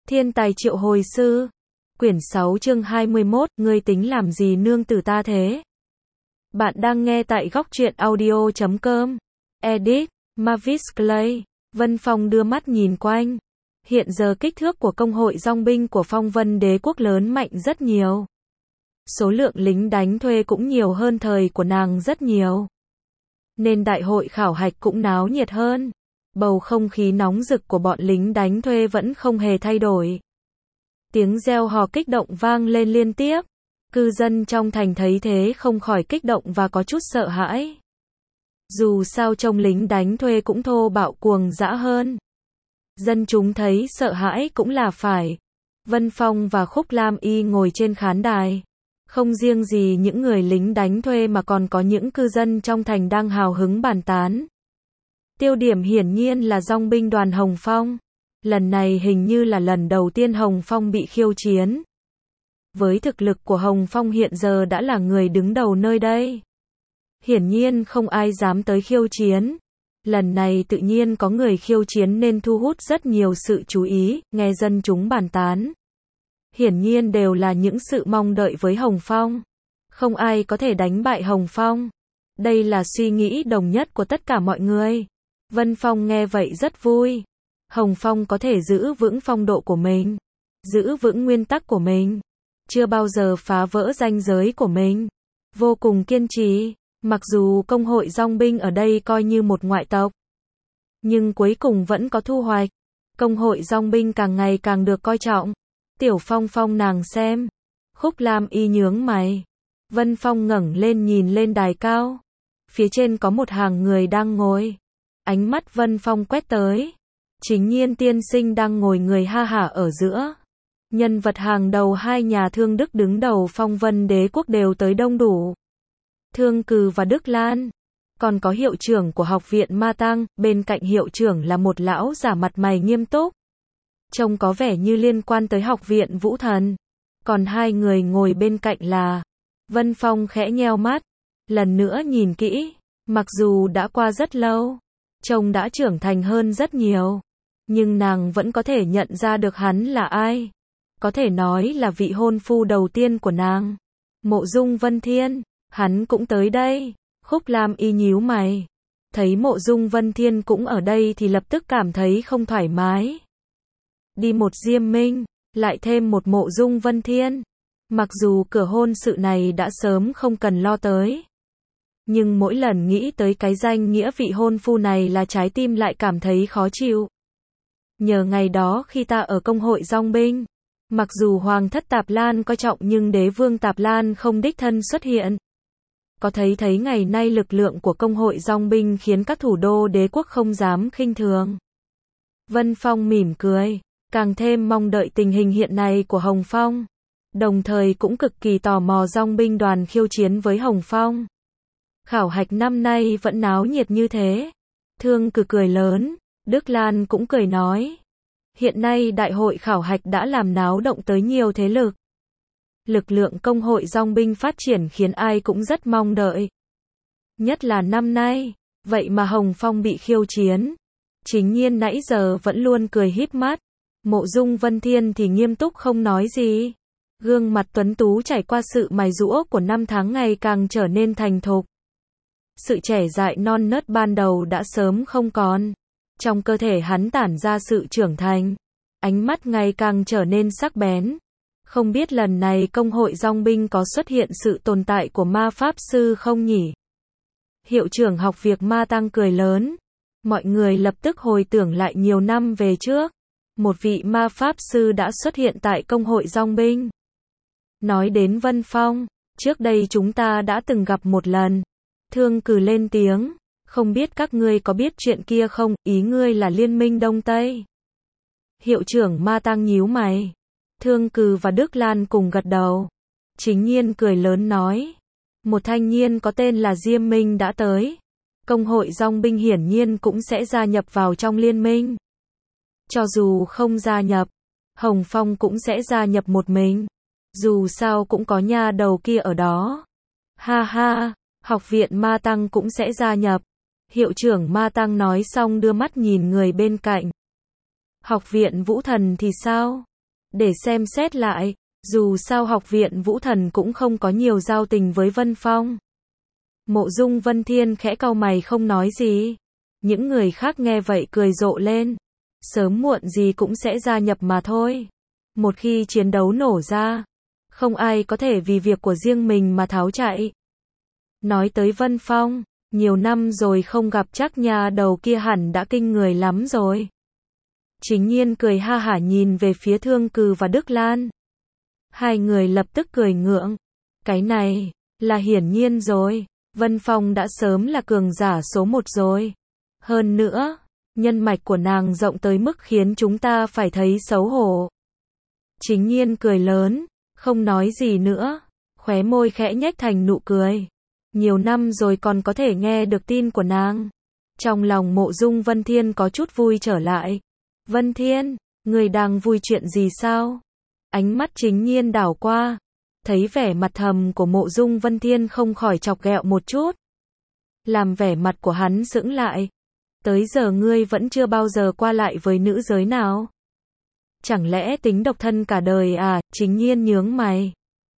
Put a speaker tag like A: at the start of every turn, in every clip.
A: Thiên tài triệu hồi sư. Quyển 6 chương 21, ngươi tính làm gì nương tử ta thế? Bạn đang nghe tại góc truyện audio.com. Edit, Mavis Clay. Vân Phong đưa mắt nhìn quanh. Hiện giờ kích thước của công hội dòng binh của Phong Vân Đế quốc lớn mạnh rất nhiều. Số lượng lính đánh thuê cũng nhiều hơn thời của nàng rất nhiều. Nên đại hội khảo hạch cũng náo nhiệt hơn. Bầu không khí nóng rực của bọn lính đánh thuê vẫn không hề thay đổi. Tiếng reo hò kích động vang lên liên tiếp. Cư dân trong thành thấy thế không khỏi kích động và có chút sợ hãi. Dù sao trông lính đánh thuê cũng thô bạo cuồng dã hơn. Dân chúng thấy sợ hãi cũng là phải. Vân Phong và Khúc Lam Y ngồi trên khán đài. Không riêng gì những người lính đánh thuê mà còn có những cư dân trong thành đang hào hứng bàn tán. Tiêu điểm hiển nhiên là dòng binh đoàn Hồng Phong. Lần này hình như là lần đầu tiên Hồng Phong bị khiêu chiến. Với thực lực của Hồng Phong hiện giờ đã là người đứng đầu nơi đây. Hiển nhiên không ai dám tới khiêu chiến. Lần này tự nhiên có người khiêu chiến nên thu hút rất nhiều sự chú ý, nghe dân chúng bàn tán. Hiển nhiên đều là những sự mong đợi với Hồng Phong. Không ai có thể đánh bại Hồng Phong. Đây là suy nghĩ đồng nhất của tất cả mọi người. Vân Phong nghe vậy rất vui. Hồng Phong có thể giữ vững phong độ của mình, giữ vững nguyên tắc của mình, chưa bao giờ phá vỡ ranh giới của mình, vô cùng kiên trì. Mặc dù công hội dòng binh ở đây coi như một ngoại tộc, nhưng cuối cùng vẫn có thu hoạch. Công hội dòng binh càng ngày càng được coi trọng. Tiểu Phong Phong nàng xem. Khúc Lam Y nhướng mày. Vân Phong ngẩng lên nhìn lên đài cao. Phía trên có một hàng người đang ngồi. Ánh mắt Vân Phong quét tới. Chính Nhiên tiên sinh đang ngồi người ha hả ở giữa. Nhân vật hàng đầu hai nhà Thương Đức đứng đầu Phong Vân Đế quốc đều tới đông đủ. Thương Cừ và Đức Lan. Còn có hiệu trưởng của học viện Ma Tăng, bên cạnh hiệu trưởng là một lão giả mặt mày nghiêm túc. Trông có vẻ như liên quan tới học viện Vũ Thần. Còn hai người ngồi bên cạnh là... Vân Phong khẽ nheo mắt. Lần nữa nhìn kỹ. Mặc dù đã qua rất lâu. Trông đã trưởng thành hơn rất nhiều. Nhưng nàng vẫn có thể nhận ra được hắn là ai. Có thể nói là vị hôn phu đầu tiên của nàng. Mộ Dung Vân Thiên. Hắn cũng tới đây. Khúc Lam Y nhíu mày. Thấy Mộ Dung Vân Thiên cũng ở đây thì lập tức cảm thấy không thoải mái. Đi một Diêm Minh, lại thêm một Mộ Dung Vân Thiên. Mặc dù cửa hôn sự này đã sớm không cần lo tới. Nhưng mỗi lần nghĩ tới cái danh nghĩa vị hôn phu này là trái tim lại cảm thấy khó chịu. Nhờ ngày đó khi ta ở công hội dòng binh, mặc dù Hoàng thất Tạp Lan coi trọng nhưng đế vương Tạp Lan không đích thân xuất hiện. Có thấy ngày nay lực lượng của công hội dòng binh khiến các thủ đô đế quốc không dám khinh thường. Vân Phong mỉm cười, càng thêm mong đợi tình hình hiện nay của Hồng Phong. Đồng thời cũng cực kỳ tò mò dòng binh đoàn khiêu chiến với Hồng Phong. Khảo hạch năm nay vẫn náo nhiệt như thế. Thương Cừ cười lớn, Đức Lan cũng cười nói. Hiện nay đại hội khảo hạch đã làm náo động tới nhiều thế lực. Lực lượng công hội dòng binh phát triển khiến ai cũng rất mong đợi. Nhất là năm nay, vậy mà Hồng Phong bị khiêu chiến. Chính Nhiên nãy giờ vẫn luôn cười híp mắt. Mộ Dung Vân Thiên thì nghiêm túc không nói gì. Gương mặt tuấn tú trải qua sự mài giũa của năm tháng ngày càng trở nên thành thục. Sự trẻ dại non nớt ban đầu đã sớm không còn. Trong cơ thể hắn tản ra sự trưởng thành. Ánh mắt ngày càng trở nên sắc bén. Không biết lần này công hội dòng binh có xuất hiện sự tồn tại của ma pháp sư không nhỉ? Hiệu trưởng học việc Ma Tăng cười lớn. Mọi người lập tức hồi tưởng lại nhiều năm về trước. Một vị ma pháp sư đã xuất hiện tại công hội dòng binh. Nói đến Vân Phong, trước đây chúng ta đã từng gặp một lần. Thương Cừ lên tiếng. Không biết các ngươi có biết chuyện kia không, ý ngươi là Liên minh Đông Tây. Hiệu trưởng Ma Tăng nhíu mày. Thương Cừ và Đức Lan cùng gật đầu. Chính Nhiên cười lớn nói. Một thanh niên có tên là Diêm Minh đã tới. Công hội dòng binh hiển nhiên cũng sẽ gia nhập vào trong liên minh. Cho dù không gia nhập, Hồng Phong cũng sẽ gia nhập một mình. Dù sao cũng có nha đầu kia ở đó. Ha ha, học viện Ma Tăng cũng sẽ gia nhập. Hiệu trưởng Ma Tăng nói xong đưa mắt nhìn người bên cạnh. Học viện Vũ Thần thì sao? để xem xét lại. Dù sao học viện Vũ Thần cũng không có nhiều giao tình với Vân Phong. Mộ Dung Vân Thiên khẽ cau mày không nói gì. Những người khác nghe vậy cười rộ lên. Sớm muộn gì cũng sẽ gia nhập mà thôi. Một khi chiến đấu nổ ra, không ai có thể vì việc của riêng mình mà tháo chạy. Nói tới Vân Phong, nhiều năm rồi không gặp, chắc nhà đầu kia hẳn đã kinh người lắm rồi. Chính Nhiên cười ha hả nhìn về phía Thương Cừ và Đức Lan. Hai người lập tức cười ngượng. Cái này, là hiển nhiên rồi. Vân Phong đã sớm là cường giả số 1 rồi. Hơn nữa, nhân mạch của nàng rộng tới mức khiến chúng ta phải thấy xấu hổ. Chính Nhiên cười lớn, không nói gì nữa. Khóe môi khẽ nhếch thành nụ cười. Nhiều năm rồi còn có thể nghe được tin của nàng. Trong lòng Mộ Dung Vân Thiên có chút vui trở lại. Vân Thiên, người đang vui chuyện gì sao? Ánh mắt Chính Nhiên đảo qua. Thấy vẻ mặt thầm của Mộ Dung Vân Thiên không khỏi chọc ghẹo một chút. Làm vẻ mặt của hắn sững lại. Tới giờ ngươi vẫn chưa bao giờ qua lại với nữ giới nào? Chẳng lẽ tính độc thân cả đời à? Chính Nhiên nhướng mày.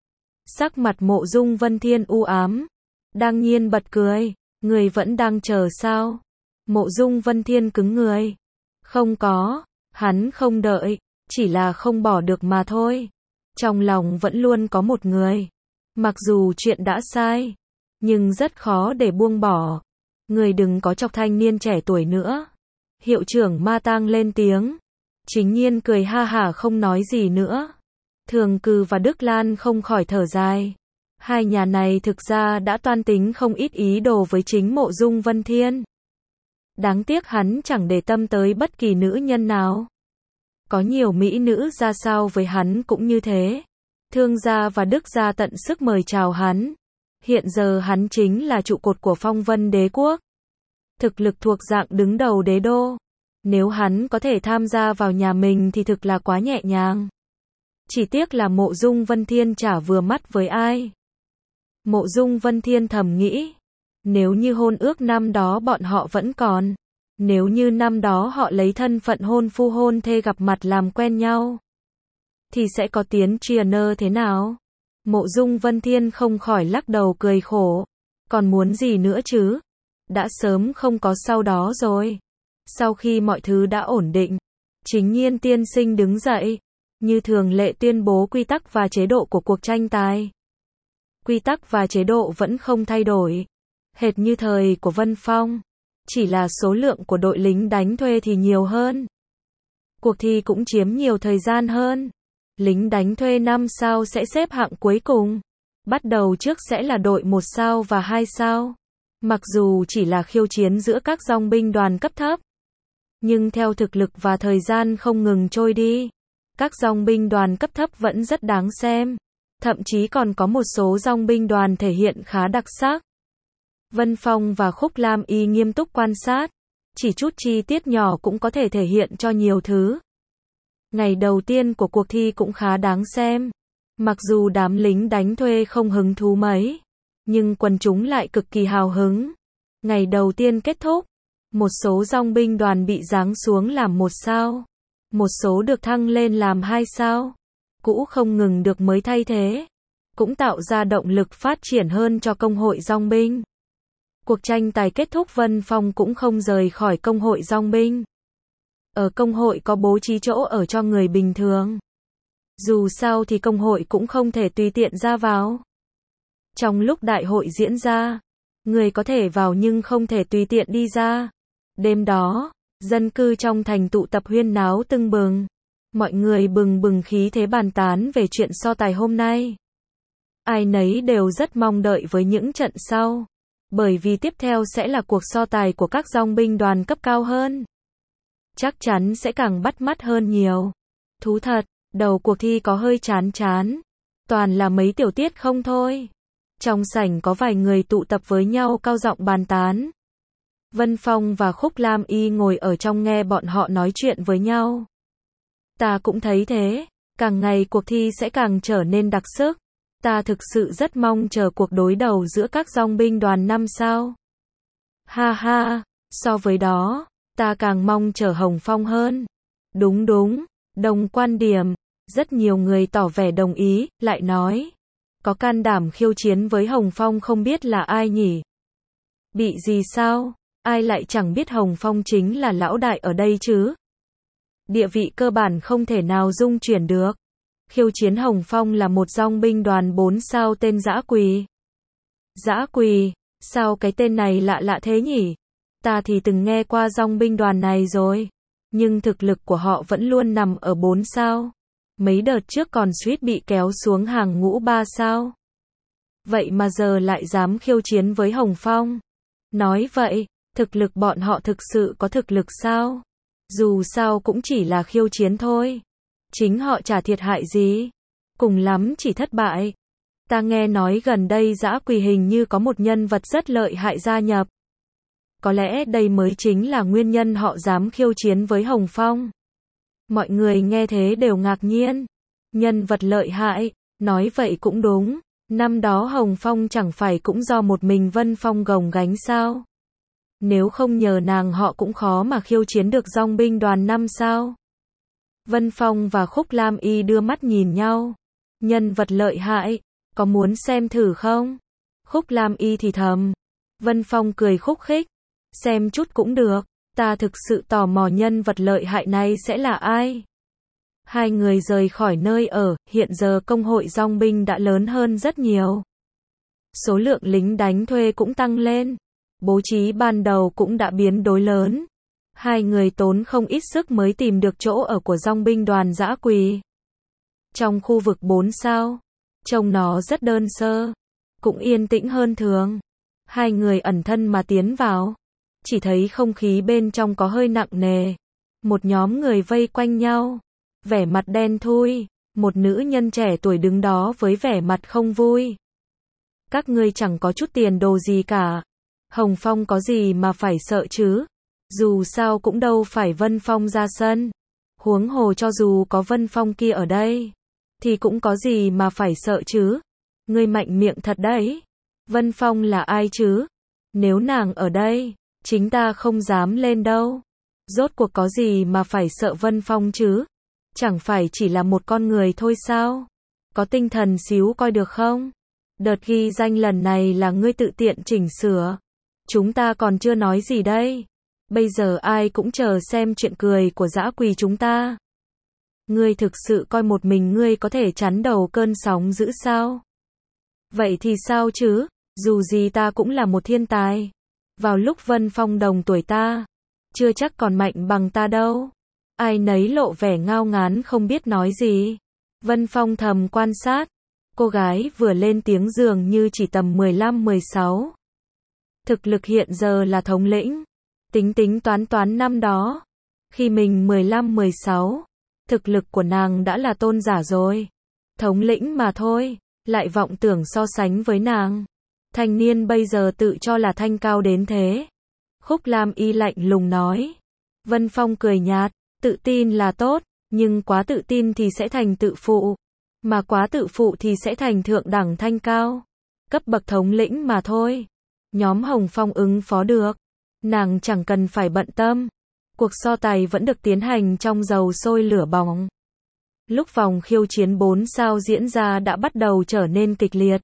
A: Sắc mặt Mộ Dung Vân Thiên u ám. Đang nhiên bật cười. Người vẫn đang chờ sao? Mộ Dung Vân Thiên cứng người. Không có, hắn không đợi, chỉ là không bỏ được mà thôi. Trong lòng vẫn luôn có một người. Mặc dù chuyện đã sai, nhưng rất khó để buông bỏ. Người đừng có chọc thanh niên trẻ tuổi nữa. Hiệu trưởng Ma Tang lên tiếng. Chính Nhiên cười ha hả không nói gì nữa. Thường Cừ và Đức Lan không khỏi thở dài. Hai nhà này thực ra đã toan tính không ít ý đồ với chính Mộ Dung Vân Thiên. Đáng tiếc hắn chẳng để tâm tới bất kỳ nữ nhân nào. Có nhiều mỹ nữ ra sao với hắn cũng như thế. Thương gia và Đức gia tận sức mời chào hắn. Hiện giờ hắn chính là trụ cột của Phong Vân Đế quốc. Thực lực thuộc dạng đứng đầu đế đô. Nếu hắn có thể tham gia vào nhà mình thì thực là quá nhẹ nhàng. Chỉ tiếc là Mộ Dung Vân Thiên chả vừa mắt với ai. Mộ Dung Vân Thiên thầm nghĩ. Nếu như hôn ước năm đó bọn họ vẫn còn. Nếu như năm đó họ lấy thân phận hôn phu hôn thê gặp mặt làm quen nhau. Thì sẽ có tiến triển thế nào? Mộ Dung Vân Thiên không khỏi lắc đầu cười khổ. Còn muốn gì nữa chứ? Đã sớm không có sau đó rồi. Sau khi mọi thứ đã ổn định, Chính Nhiên tiên sinh đứng dậy. Như thường lệ tuyên bố quy tắc và chế độ của cuộc tranh tài. Quy tắc và chế độ vẫn không thay đổi. Hệt như thời của Vân Phong. Chỉ là số lượng của đội lính đánh thuê thì nhiều hơn. Cuộc thi cũng chiếm nhiều thời gian hơn. Lính đánh thuê 5 sao sẽ xếp hạng cuối cùng. Bắt đầu trước sẽ là đội 1 sao và 2 sao. Mặc dù chỉ là khiêu chiến giữa các dòng binh đoàn cấp thấp. Nhưng theo thực lực và thời gian không ngừng trôi đi. Các dòng binh đoàn cấp thấp vẫn rất đáng xem. Thậm chí còn có một số dòng binh đoàn thể hiện khá đặc sắc. Vân Phong và Khúc Lam Y nghiêm túc quan sát. Chỉ chút chi tiết nhỏ cũng có thể thể hiện cho nhiều thứ. Ngày đầu tiên của cuộc thi cũng khá đáng xem. Mặc dù đám lính đánh thuê không hứng thú mấy, nhưng quần chúng lại cực kỳ hào hứng. Ngày đầu tiên kết thúc, một số dòng binh đoàn bị giáng xuống làm 1 sao. Một số được thăng lên làm 2 sao. Cũ không ngừng được mới thay thế. Cũng tạo ra động lực phát triển hơn cho công hội dòng binh. Cuộc tranh tài kết thúc, Vân Phong cũng không rời khỏi công hội dòng binh. Ở công hội có bố trí chỗ ở cho người bình thường. Dù sao thì công hội cũng không thể tùy tiện ra vào. Trong lúc đại hội diễn ra, người có thể vào nhưng không thể tùy tiện đi ra. Đêm đó, dân cư trong thành tụ tập huyên náo tưng bừng. Mọi người bừng bừng khí thế bàn tán về chuyện so tài hôm nay. Ai nấy đều rất mong đợi với những trận sau. Bởi vì tiếp theo sẽ là cuộc so tài của các dòng binh đoàn cấp cao hơn. Chắc chắn sẽ càng bắt mắt hơn nhiều. Thú thật, đầu cuộc thi có hơi chán. Toàn là mấy tiểu tiết không thôi. Trong sảnh có vài người tụ tập với nhau cao giọng bàn tán. Vân Phong và Khúc Lam Y ngồi ở trong nghe bọn họ nói chuyện với nhau. Ta cũng thấy thế, càng ngày cuộc thi sẽ càng trở nên đặc sắc. Ta thực sự rất mong chờ cuộc đối đầu giữa các dòng binh đoàn 5 sao. Ha ha, so với đó, ta càng mong chờ Hồng Phong hơn. Đúng, đồng quan điểm. Rất nhiều người tỏ vẻ đồng ý, lại nói. Có can đảm khiêu chiến với Hồng Phong không biết là ai nhỉ? Bị gì sao? Ai lại chẳng biết Hồng Phong chính là lão đại ở đây chứ? Địa vị cơ bản không thể nào dung chuyển được. Khiêu chiến Hồng Phong là một dòng binh đoàn 4 sao tên Dã Quỳ. Dã Quỳ, sao cái tên này lạ lạ thế nhỉ? Ta thì từng nghe qua dòng binh đoàn này rồi. Nhưng thực lực của họ vẫn luôn nằm ở 4 sao. Mấy đợt trước còn suýt bị kéo xuống hàng ngũ 3 sao. Vậy mà giờ lại dám khiêu chiến với Hồng Phong. Nói vậy, thực lực bọn họ thực sự có thực lực sao? Dù sao cũng chỉ là khiêu chiến thôi. Chính họ chả thiệt hại gì. Cùng lắm chỉ thất bại. Ta nghe nói gần đây Dã Quỳ hình như có một nhân vật rất lợi hại gia nhập. Có lẽ đây mới chính là nguyên nhân họ dám khiêu chiến với Hồng Phong. Mọi người nghe thế đều ngạc nhiên. Nhân vật lợi hại, nói vậy cũng đúng. Năm đó Hồng Phong chẳng phải cũng do một mình Vân Phong gồng gánh sao? Nếu không nhờ nàng họ cũng khó mà khiêu chiến được dòng binh đoàn 5 sao. Vân Phong và Khúc Lam Y đưa mắt nhìn nhau. Nhân vật lợi hại, có muốn xem thử không? Khúc Lam Y thì thầm. Vân Phong cười khúc khích. Xem chút cũng được, ta thực sự tò mò nhân vật lợi hại này sẽ là ai? Hai người rời khỏi nơi ở, hiện giờ công hội dòng binh đã lớn hơn rất nhiều. Số lượng lính đánh thuê cũng tăng lên. Bố trí ban đầu cũng đã biến đổi lớn. Hai người tốn không ít sức mới tìm được chỗ ở của dòng binh đoàn Dã Quỳ. Trong khu vực 4 sao, trông nó rất đơn sơ, cũng yên tĩnh hơn thường. Hai người ẩn thân mà tiến vào. Chỉ thấy không khí bên trong có hơi nặng nề. Một nhóm người vây quanh nhau. Vẻ mặt đen thui. Một nữ nhân trẻ tuổi đứng đó với vẻ mặt không vui. Các ngươi chẳng có chút tiền đồ gì cả. Hồng Phong có gì mà phải sợ chứ? Dù sao cũng đâu phải Vân Phong ra sân. Huống hồ cho dù có Vân Phong kia ở đây, thì cũng có gì mà phải sợ chứ? Ngươi mạnh miệng thật đấy. Vân Phong là ai chứ? Nếu nàng ở đây, chính ta không dám lên đâu. Rốt cuộc có gì mà phải sợ Vân Phong chứ? Chẳng phải chỉ là một con người thôi sao? Có tinh thần xíu coi được không? Đợt ghi danh lần này là ngươi tự tiện chỉnh sửa. Chúng ta còn chưa nói gì đây. Bây giờ ai cũng chờ xem chuyện cười của Dã Quỳ chúng ta. Ngươi thực sự coi một mình ngươi có thể chắn đầu cơn sóng dữ sao? Vậy thì sao chứ? Dù gì ta cũng là một thiên tài. Vào lúc Vân Phong đồng tuổi ta, chưa chắc còn mạnh bằng ta đâu. Ai nấy lộ vẻ ngao ngán không biết nói gì. Vân Phong thầm quan sát. Cô gái vừa lên tiếng dường như chỉ tầm 15-16. Thực lực hiện giờ là thống lĩnh. Tính tính toán toán năm đó. Khi mình 15-16, thực lực của nàng đã là tôn giả rồi. Thống lĩnh mà thôi, lại vọng tưởng so sánh với nàng. Thanh niên bây giờ tự cho là thanh cao đến thế. Khúc Lam Y lạnh lùng nói. Vân Phong cười nhạt, tự tin là tốt, nhưng quá tự tin thì sẽ thành tự phụ. Mà quá tự phụ thì sẽ thành thượng đẳng thanh cao. Cấp bậc thống lĩnh mà thôi. Nhóm Hồng Phong ứng phó được. Nàng chẳng cần phải bận tâm. Cuộc so tài vẫn được tiến hành trong dầu sôi lửa bỏng. Lúc vòng khiêu chiến 4 sao diễn ra đã bắt đầu trở nên kịch liệt.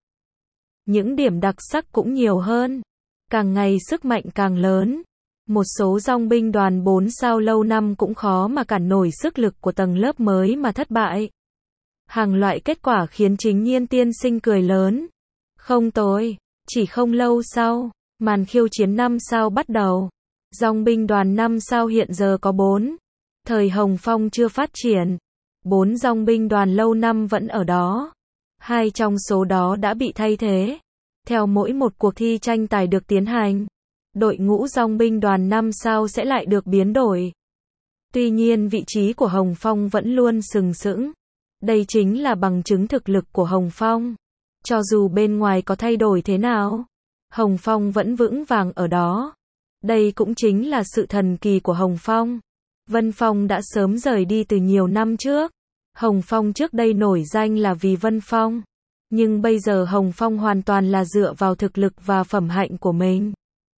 A: Những điểm đặc sắc cũng nhiều hơn. Càng ngày sức mạnh càng lớn. Một số dòng binh đoàn 4 sao lâu năm cũng khó mà cản nổi sức lực của tầng lớp mới mà thất bại. Hàng loại kết quả khiến Chính Nhiên tiên sinh cười lớn. Không tồi, chỉ không lâu sau, màn khiêu chiến 5 sao bắt đầu. Dòng binh đoàn 5 sao hiện giờ có 4. Thời Hồng Phong chưa phát triển. 4 dòng binh đoàn lâu năm vẫn ở đó. 2 trong số đó đã bị thay thế. Theo mỗi một cuộc thi tranh tài được tiến hành, đội ngũ dòng binh đoàn 5 sao sẽ lại được biến đổi. Tuy nhiên vị trí của Hồng Phong vẫn luôn sừng sững. Đây chính là bằng chứng thực lực của Hồng Phong. Cho dù bên ngoài có thay đổi thế nào, Hồng Phong vẫn vững vàng ở đó. Đây cũng chính là sự thần kỳ của Hồng Phong. Vân Phong đã sớm rời đi từ nhiều năm trước. Hồng Phong trước đây nổi danh là vì Vân Phong. Nhưng bây giờ Hồng Phong hoàn toàn là dựa vào thực lực và phẩm hạnh của mình.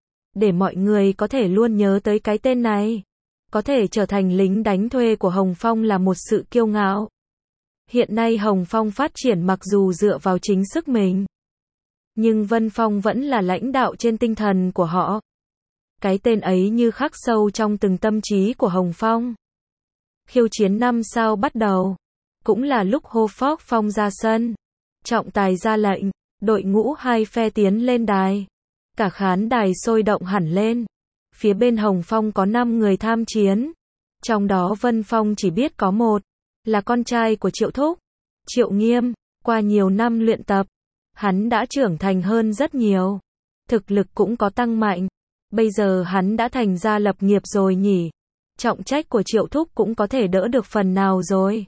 A: Để mọi người có thể luôn nhớ tới cái tên này. Có thể trở thành lính đánh thuê của Hồng Phong là một sự kiêu ngạo. Hiện nay Hồng Phong phát triển mặc dù dựa vào chính sức mình, nhưng Vân Phong vẫn là lãnh đạo trên tinh thần của họ. Cái tên ấy như khắc sâu trong từng tâm trí của Hồng Phong. Khiêu chiến 5 sao bắt đầu. Cũng là lúc Hồ Phóc Phong ra sân. Trọng tài ra lệnh, đội ngũ hai phe tiến lên đài. Cả khán đài sôi động hẳn lên. Phía bên Hồng Phong có 5 người tham chiến. Trong đó Vân Phong chỉ biết có một, là con trai của Triệu Thúc, Triệu Nghiêm. Qua nhiều năm luyện tập, hắn đã trưởng thành hơn rất nhiều. Thực lực cũng có tăng mạnh. Bây giờ hắn đã thành gia lập nghiệp rồi nhỉ. Trọng trách của Triệu Thúc cũng có thể đỡ được phần nào rồi.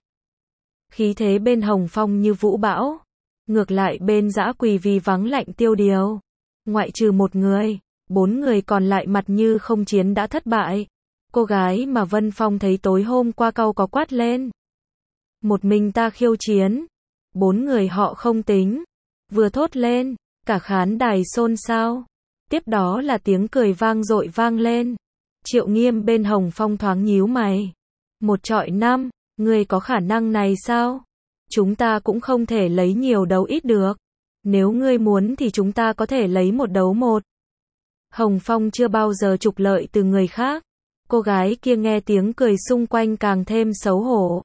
A: Khí thế bên Hồng Phong như vũ bão. Ngược lại bên Dã Quỳ vì vắng lạnh tiêu điều. Ngoại trừ một người, 4 người còn lại mặt như không chiến đã thất bại. Cô gái mà Vân Phong thấy tối hôm qua cau có quát lên. Một mình ta khiêu chiến. 4 người họ không tính. Vừa thốt lên, cả khán đài xôn xao. Tiếp đó là tiếng cười vang dội vang lên. Triệu Nghiêm bên Hồng Phong thoáng nhíu mày. 1-5, ngươi có khả năng này sao? Chúng ta cũng không thể lấy nhiều đấu ít được. Nếu ngươi muốn thì chúng ta có thể lấy 1 đấu 1. Hồng Phong chưa bao giờ trục lợi từ người khác. Cô gái kia nghe tiếng cười xung quanh càng thêm xấu hổ.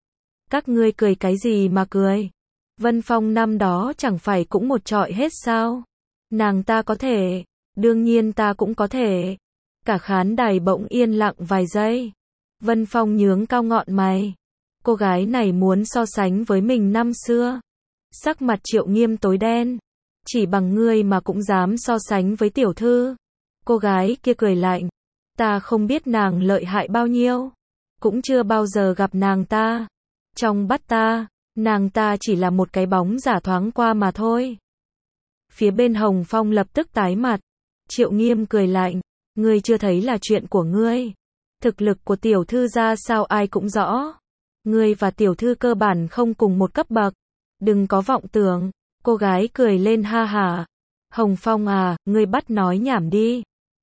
A: Các ngươi cười cái gì mà cười? Vân Phong năm đó chẳng phải cũng một trọi hết sao? Nàng ta có thể, đương nhiên ta cũng có thể. Cả khán đài bỗng yên lặng vài giây. Vân Phong nhướng cao ngọn mày. Cô gái này muốn so sánh với mình năm xưa. Sắc mặt Triệu Nghiêm tối đen. Chỉ bằng ngươi mà cũng dám so sánh với tiểu thư. Cô gái kia cười lạnh. Ta không biết nàng lợi hại bao nhiêu. Cũng chưa bao giờ gặp nàng ta. Trong mắt ta, nàng ta chỉ là một cái bóng giả thoáng qua mà thôi. Phía bên Hồng Phong lập tức tái mặt. Triệu Nghiêm cười lạnh. Ngươi chưa thấy là chuyện của ngươi. Thực lực của tiểu thư ra sao ai cũng rõ. Ngươi và tiểu thư cơ bản không cùng một cấp bậc. Đừng có vọng tưởng. Cô gái cười lên ha hả. Hồng Phong à, ngươi bắt nói nhảm đi.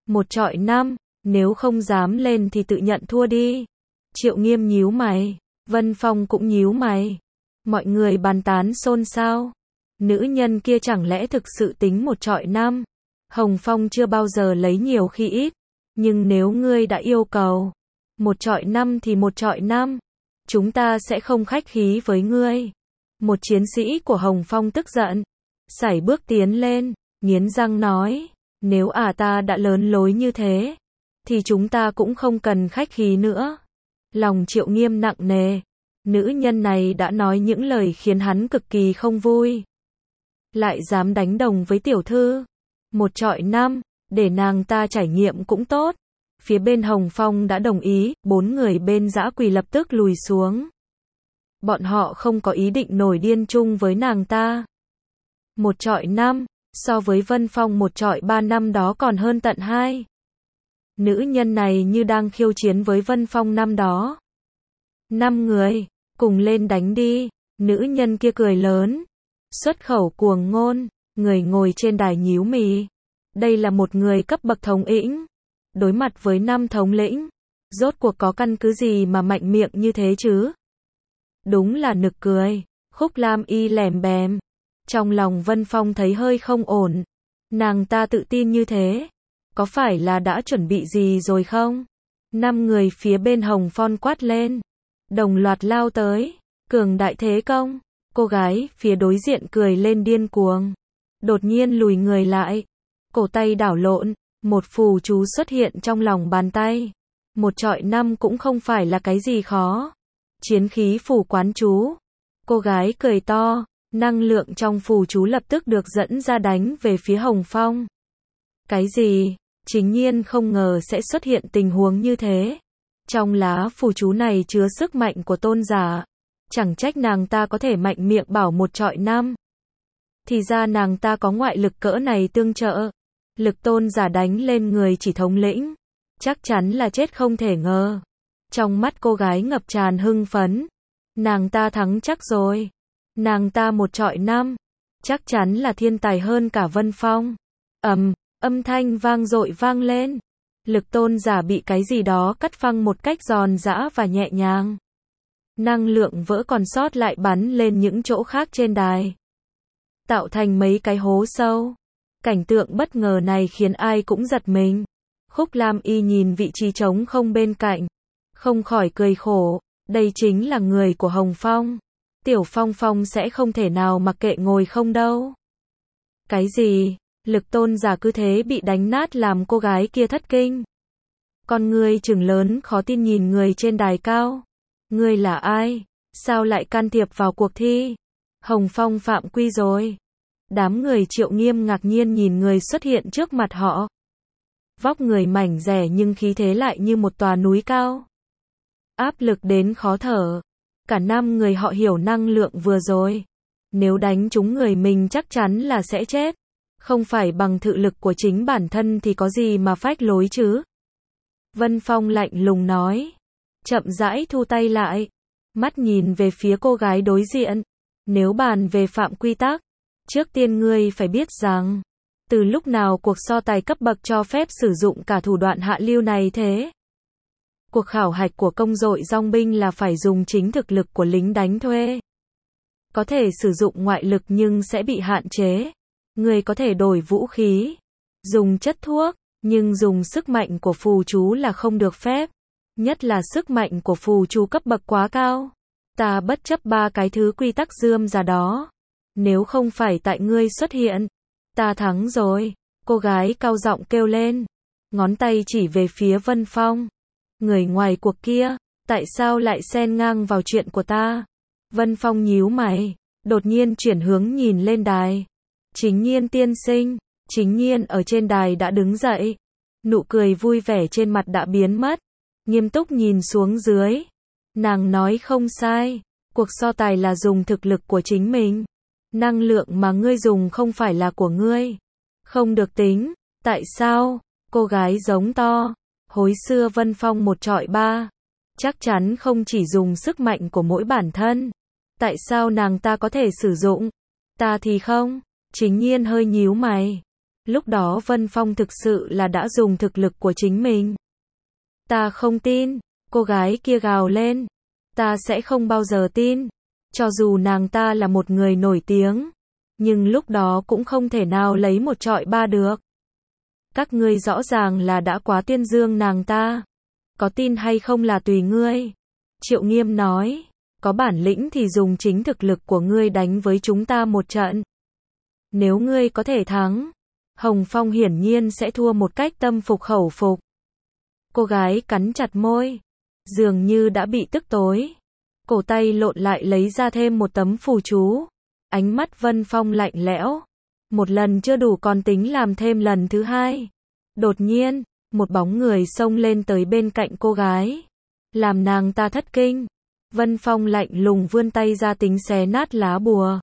A: 1-5, nếu không dám lên thì tự nhận thua đi. Triệu Nghiêm nhíu mày. Vân Phong cũng nhíu mày. Mọi người bàn tán xôn xao. Nữ nhân kia chẳng lẽ thực sự tính 1-5? Hồng Phong chưa bao giờ lấy nhiều khi ít. Nhưng nếu ngươi đã yêu cầu 1-5 thì 1-5. Chúng ta sẽ không khách khí với ngươi. Một chiến sĩ của Hồng Phong tức giận. Sải bước tiến lên, nghiến răng nói. Nếu ta đã lớn lối như thế, thì chúng ta cũng không cần khách khí nữa. Lòng Triệu Nghiêm nặng nề. Nữ nhân này đã nói những lời khiến hắn cực kỳ không vui. Lại dám đánh đồng với tiểu thư. 1-5, để nàng ta trải nghiệm cũng tốt. Phía bên Hồng Phong đã đồng ý, 4 người bên Dã Quỳ lập tức lùi xuống. Bọn họ không có ý định nổi điên chung với nàng ta. 1-5, so với Vân Phong 1-3 năm đó còn hơn tận 2. Nữ nhân này như đang khiêu chiến với Vân Phong năm đó. 5 người, cùng lên đánh đi. Nữ nhân kia cười lớn. Xuất khẩu cuồng ngôn. Người ngồi trên đài nhíu mì. Đây là một người cấp bậc thống lĩnh. Đối mặt với 5 thống lĩnh. Rốt cuộc có căn cứ gì mà mạnh miệng như thế chứ? Đúng là nực cười. Khúc Lam Y lèm bèm. Trong lòng Vân Phong thấy hơi không ổn. Nàng ta tự tin như thế. Có phải là đã chuẩn bị gì rồi không? 5 người phía bên Hồng Phong quát lên. Đồng loạt lao tới. Cường đại thế công. Cô gái phía đối diện cười lên điên cuồng. Đột nhiên lùi người lại. Cổ tay đảo lộn. Một phù chú xuất hiện trong lòng bàn tay. 1-5 cũng không phải là cái gì khó. Chiến khí phù quán chú. Cô gái cười to. Năng lượng trong phù chú lập tức được dẫn ra đánh về phía Hồng Phong. Cái gì? Chính nhiên không ngờ sẽ xuất hiện tình huống như thế. Trong lá phù chú này chứa sức mạnh của tôn giả. Chẳng trách nàng ta có thể mạnh miệng bảo 1-5. Thì ra nàng ta có ngoại lực cỡ này tương trợ. Lực tôn giả đánh lên người chỉ thống lĩnh. Chắc chắn là chết không thể ngờ. Trong mắt cô gái ngập tràn hưng phấn. Nàng ta thắng chắc rồi. Nàng ta 1-5. Chắc chắn là thiên tài hơn cả Vân Phong. Âm thanh vang dội vang lên. Lực tôn giả bị cái gì đó cắt phăng một cách giòn giã và nhẹ nhàng. Năng lượng vỡ còn sót lại bắn lên những chỗ khác trên đài, tạo thành mấy cái hố sâu. Cảnh tượng bất ngờ này khiến ai cũng giật mình. Khúc Lam Y nhìn vị trí trống không bên cạnh, không khỏi cười khổ, đây chính là người của Hồng Phong. Tiểu Phong Phong sẽ không thể nào mặc kệ ngồi không đâu. Cái gì? Lực tôn giả cứ thế bị đánh nát làm cô gái kia thất kinh. Con ngươi trừng lớn khó tin nhìn người trên đài cao. Ngươi là ai? Sao lại can thiệp vào cuộc thi? Hồng Phong phạm quy rồi. Đám người Triệu Nghiêm ngạc nhiên nhìn người xuất hiện trước mặt họ. Vóc người mảnh dẻ nhưng khí thế lại như một tòa núi cao. Áp lực đến khó thở. Cả 5 người họ hiểu năng lượng vừa rồi. Nếu đánh trúng người mình chắc chắn là sẽ chết. Không phải bằng thực lực của chính bản thân thì có gì mà phách lối chứ. Vân Phong lạnh lùng nói. Chậm rãi thu tay lại. Mắt nhìn về phía cô gái đối diện. Nếu bàn về phạm quy tắc, trước tiên ngươi phải biết rằng, từ lúc nào cuộc so tài cấp bậc cho phép sử dụng cả thủ đoạn hạ lưu này thế? Cuộc khảo hạch của công đội dòng binh là phải dùng chính thực lực của lính đánh thuê. Có thể sử dụng ngoại lực nhưng sẽ bị hạn chế. Người có thể đổi vũ khí, dùng chất thuốc, nhưng dùng sức mạnh của phù chú là không được phép. Nhất là sức mạnh của phù chú cấp bậc quá cao. Ta bất chấp 3 cái thứ quy tắc rườm rà đó. Nếu không phải tại ngươi xuất hiện, ta thắng rồi. Cô gái cao giọng kêu lên, ngón tay chỉ về phía Vân Phong. Người ngoài cuộc kia, tại sao lại xen ngang vào chuyện của ta? Vân Phong nhíu mày, đột nhiên chuyển hướng nhìn lên đài. Chính Nhiên tiên sinh. Chính Nhiên ở trên đài đã đứng dậy. Nụ cười vui vẻ trên mặt đã biến mất. Nghiêm túc nhìn xuống dưới. Nàng nói không sai. Cuộc so tài là dùng thực lực của chính mình. Năng lượng mà ngươi dùng không phải là của ngươi. Không được tính. Tại sao? Cô gái giống to. Hồi xưa Vân Phong 1-3. Chắc chắn không chỉ dùng sức mạnh của mỗi bản thân. Tại sao nàng ta có thể sử dụng? Ta thì không. Chính Nhiên hơi nhíu mày. Lúc đó Vân Phong thực sự là đã dùng thực lực của chính mình. Ta không tin. Cô gái kia gào lên. Ta sẽ không bao giờ tin. Cho dù nàng ta là một người nổi tiếng. Nhưng lúc đó cũng không thể nào lấy 1-3 được. Các ngươi rõ ràng là đã quá tuyên dương nàng ta. Có tin hay không là tùy ngươi. Triệu Nghiêm nói. Có bản lĩnh thì dùng chính thực lực của ngươi đánh với chúng ta một trận. Nếu ngươi có thể thắng, Hồng Phong hiển nhiên sẽ thua một cách tâm phục khẩu phục. Cô gái cắn chặt môi, dường như đã bị tức tối. Cổ tay lộn lại lấy ra thêm một tấm phù chú. Ánh mắt Vân Phong lạnh lẽo. Một lần chưa đủ còn tính làm thêm lần thứ hai. Đột nhiên, một bóng người xông lên tới bên cạnh cô gái. Làm nàng ta thất kinh. Vân Phong lạnh lùng vươn tay ra tính xé nát lá bùa.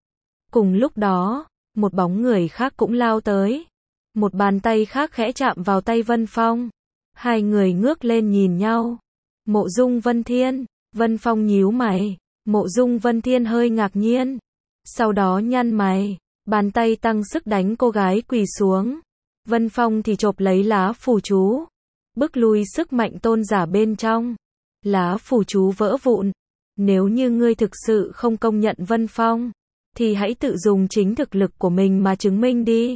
A: Cùng lúc đó, một bóng người khác cũng lao tới. Một bàn tay khác khẽ chạm vào tay Vân Phong. Hai người ngước lên nhìn nhau. Mộ Dung Vân Thiên. Vân Phong nhíu mày. Mộ Dung Vân Thiên hơi ngạc nhiên. Sau đó nhăn mày. Bàn tay tăng sức đánh cô gái quỳ xuống. Vân Phong thì chộp lấy lá phù chú. Bức lui sức mạnh tôn giả bên trong. Lá phù chú vỡ vụn. Nếu như ngươi thực sự không công nhận Vân Phong, thì hãy tự dùng chính thực lực của mình mà chứng minh đi.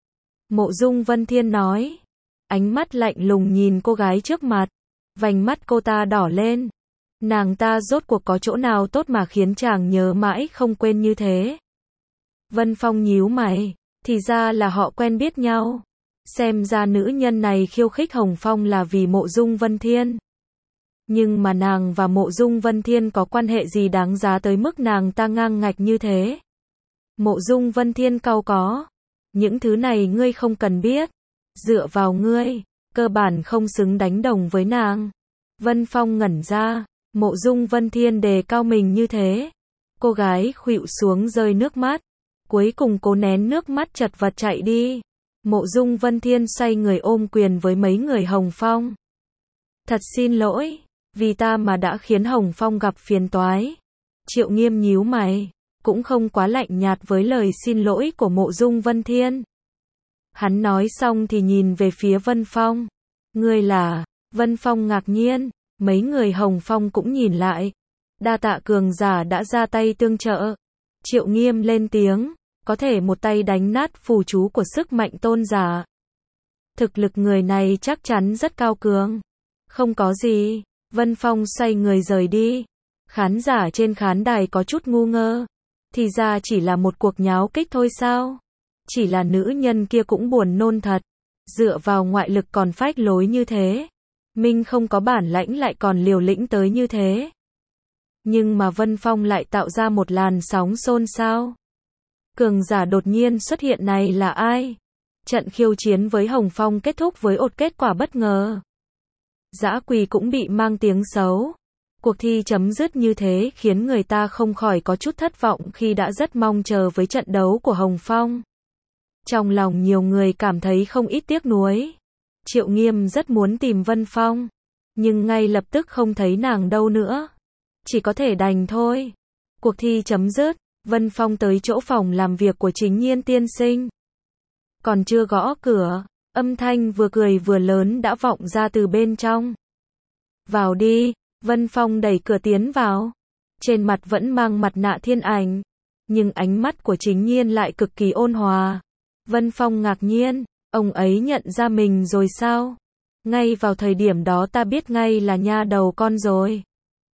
A: Mộ Dung Vân Thiên nói. Ánh mắt lạnh lùng nhìn cô gái trước mặt. Vành mắt cô ta đỏ lên. Nàng ta rốt cuộc có chỗ nào tốt mà khiến chàng nhớ mãi không quên như thế? Vân Phong nhíu mày. Thì ra là họ quen biết nhau. Xem ra nữ nhân này khiêu khích Hồng Phong là vì Mộ Dung Vân Thiên. Nhưng mà nàng và Mộ Dung Vân Thiên có quan hệ gì đáng giá tới mức nàng ta ngang ngạch như thế? Mộ Dung Vân Thiên cau có. Những thứ này ngươi không cần biết. Dựa vào ngươi, cơ bản không xứng đánh đồng với nàng. Vân Phong ngẩn ra. Mộ Dung Vân Thiên đề cao mình như thế. Cô gái khuỵu xuống rơi nước mắt. Cuối cùng cố nén nước mắt chật vật chạy đi. Mộ Dung Vân Thiên xoay người ôm quyền với mấy người Hồng Phong. Thật xin lỗi, vì ta mà đã khiến Hồng Phong gặp phiền toái. Triệu Nghiêm nhíu mày, cũng không quá lạnh nhạt với lời xin lỗi của Mộ Dung Vân Thiên. Hắn nói xong thì nhìn về phía Vân Phong. Ngươi là? Vân Phong ngạc nhiên, mấy người Hồng Phong cũng nhìn lại. Đa tạ cường giả đã ra tay tương trợ. Triệu Nghiêm lên tiếng, có thể một tay đánh nát phù chú của sức mạnh tôn giả. Thực lực người này chắc chắn rất cao cường. Không có gì, Vân Phong xoay người rời đi. Khán giả trên khán đài có chút ngu ngơ. Thì ra chỉ là một cuộc nháo kích thôi sao? Chỉ là nữ nhân kia cũng buồn nôn thật. Dựa vào ngoại lực còn phách lối như thế. Minh không có bản lãnh lại còn liều lĩnh tới như thế. Nhưng mà Vân Phong lại tạo ra một làn sóng xôn xao. Cường giả đột nhiên xuất hiện này là ai? Trận khiêu chiến với Hồng Phong kết thúc với một kết quả bất ngờ. Dã Quỳ cũng bị mang tiếng xấu. Cuộc thi chấm dứt như thế khiến người ta không khỏi có chút thất vọng khi đã rất mong chờ với trận đấu của Hồng Phong. Trong lòng nhiều người cảm thấy không ít tiếc nuối. Triệu Nghiêm rất muốn tìm Vân Phong, nhưng ngay lập tức không thấy nàng đâu nữa. Chỉ có thể đành thôi. Cuộc thi chấm dứt, Vân Phong tới chỗ phòng làm việc của Chính Nhiên tiên sinh. Còn chưa gõ cửa, âm thanh vừa cười vừa lớn đã vọng ra từ bên trong. Vào đi, Vân Phong đẩy cửa tiến vào. Trên mặt vẫn mang mặt nạ thiên ảnh, nhưng ánh mắt của Chính Nhiên lại cực kỳ ôn hòa. Vân Phong ngạc nhiên, ông ấy nhận ra mình rồi sao? Ngay vào thời điểm đó ta biết ngay là nha đầu con rồi.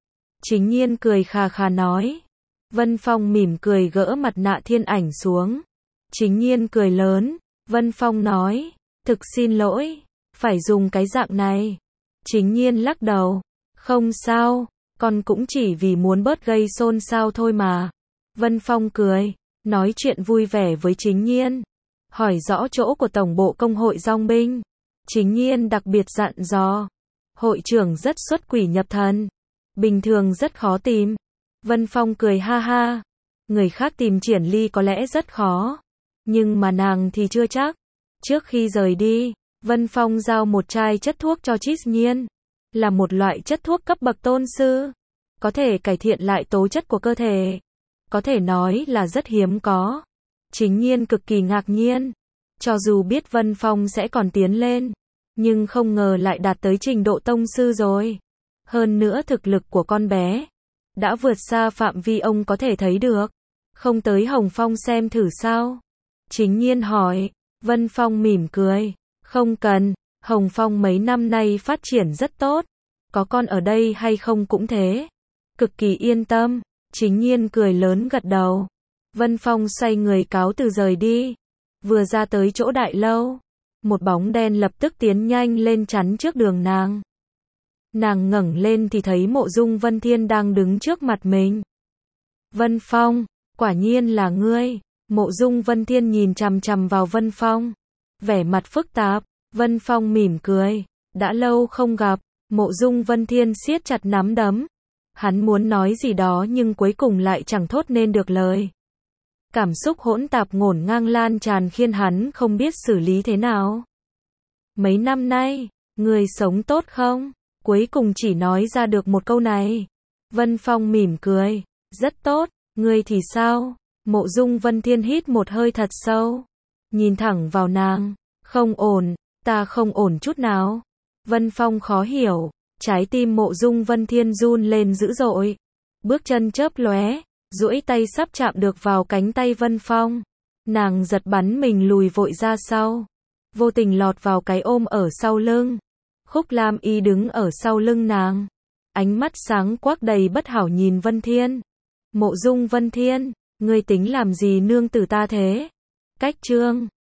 A: Chính Nhiên cười khà khà nói. Vân Phong mỉm cười gỡ mặt nạ thiên ảnh xuống. Chính Nhiên cười lớn. Vân Phong nói, thực xin lỗi, phải dùng cái dạng này. Chính Nhiên lắc đầu, không sao, con cũng chỉ vì muốn bớt gây xôn xao thôi mà. Vân Phong cười, nói chuyện vui vẻ với Chính Nhiên, hỏi rõ chỗ của Tổng bộ Công hội Dòng binh. Chính Nhiên đặc biệt dặn dò, hội trưởng rất xuất quỷ nhập thần, bình thường rất khó tìm. Vân Phong cười ha ha, người khác tìm Triển Ly có lẽ rất khó, nhưng mà nàng thì chưa chắc. Trước khi rời đi, Vân Phong giao một chai chất thuốc cho Chính Nhiên, là một loại chất thuốc cấp bậc tôn sư, có thể cải thiện lại tố chất của cơ thể, có thể nói là rất hiếm có. Chính Nhiên cực kỳ ngạc nhiên, cho dù biết Vân Phong sẽ còn tiến lên, nhưng không ngờ lại đạt tới trình độ tông sư rồi. Hơn nữa thực lực của con bé đã vượt xa phạm vi ông có thể thấy được. Không tới Hồng Phong xem thử sao? Chính Nhiên hỏi. Vân Phong mỉm cười, không cần, Hồng Phong mấy năm nay phát triển rất tốt, có con ở đây hay không cũng thế, cực kỳ yên tâm. Chính Nhiên cười lớn gật đầu. Vân Phong xoay người cáo từ rời đi. Vừa ra tới chỗ đại lâu, một bóng đen lập tức tiến nhanh lên chắn trước đường nàng. Nàng ngẩng lên thì thấy Mộ Dung Vân Thiên đang đứng trước mặt mình. Vân Phong, quả nhiên là ngươi. Mộ Dung Vân Thiên nhìn chằm chằm vào Vân Phong, vẻ mặt phức tạp. Vân Phong mỉm cười, đã lâu không gặp. Mộ Dung Vân Thiên siết chặt nắm đấm. Hắn muốn nói gì đó nhưng cuối cùng lại chẳng thốt nên được lời. Cảm xúc hỗn tạp ngổn ngang lan tràn khiến hắn không biết xử lý thế nào. Mấy năm nay, người sống tốt không? Cuối cùng chỉ nói ra được một câu này. Vân Phong mỉm cười, rất tốt, ngươi thì sao? Mộ Dung Vân Thiên hít một hơi thật sâu, nhìn thẳng vào nàng, không ổn, ta không ổn chút nào. Vân Phong khó hiểu, trái tim Mộ Dung Vân Thiên run lên dữ dội, bước chân chớp lóe, duỗi tay sắp chạm được vào cánh tay Vân Phong. Nàng giật bắn mình lùi vội ra sau, vô tình lọt vào cái ôm ở sau lưng. Khúc Lam Y đứng ở sau lưng nàng, ánh mắt sáng quắc đầy bất hảo nhìn Vân Thiên. Mộ Dung Vân Thiên, ngươi tính làm gì nương tử ta thế? Cách chương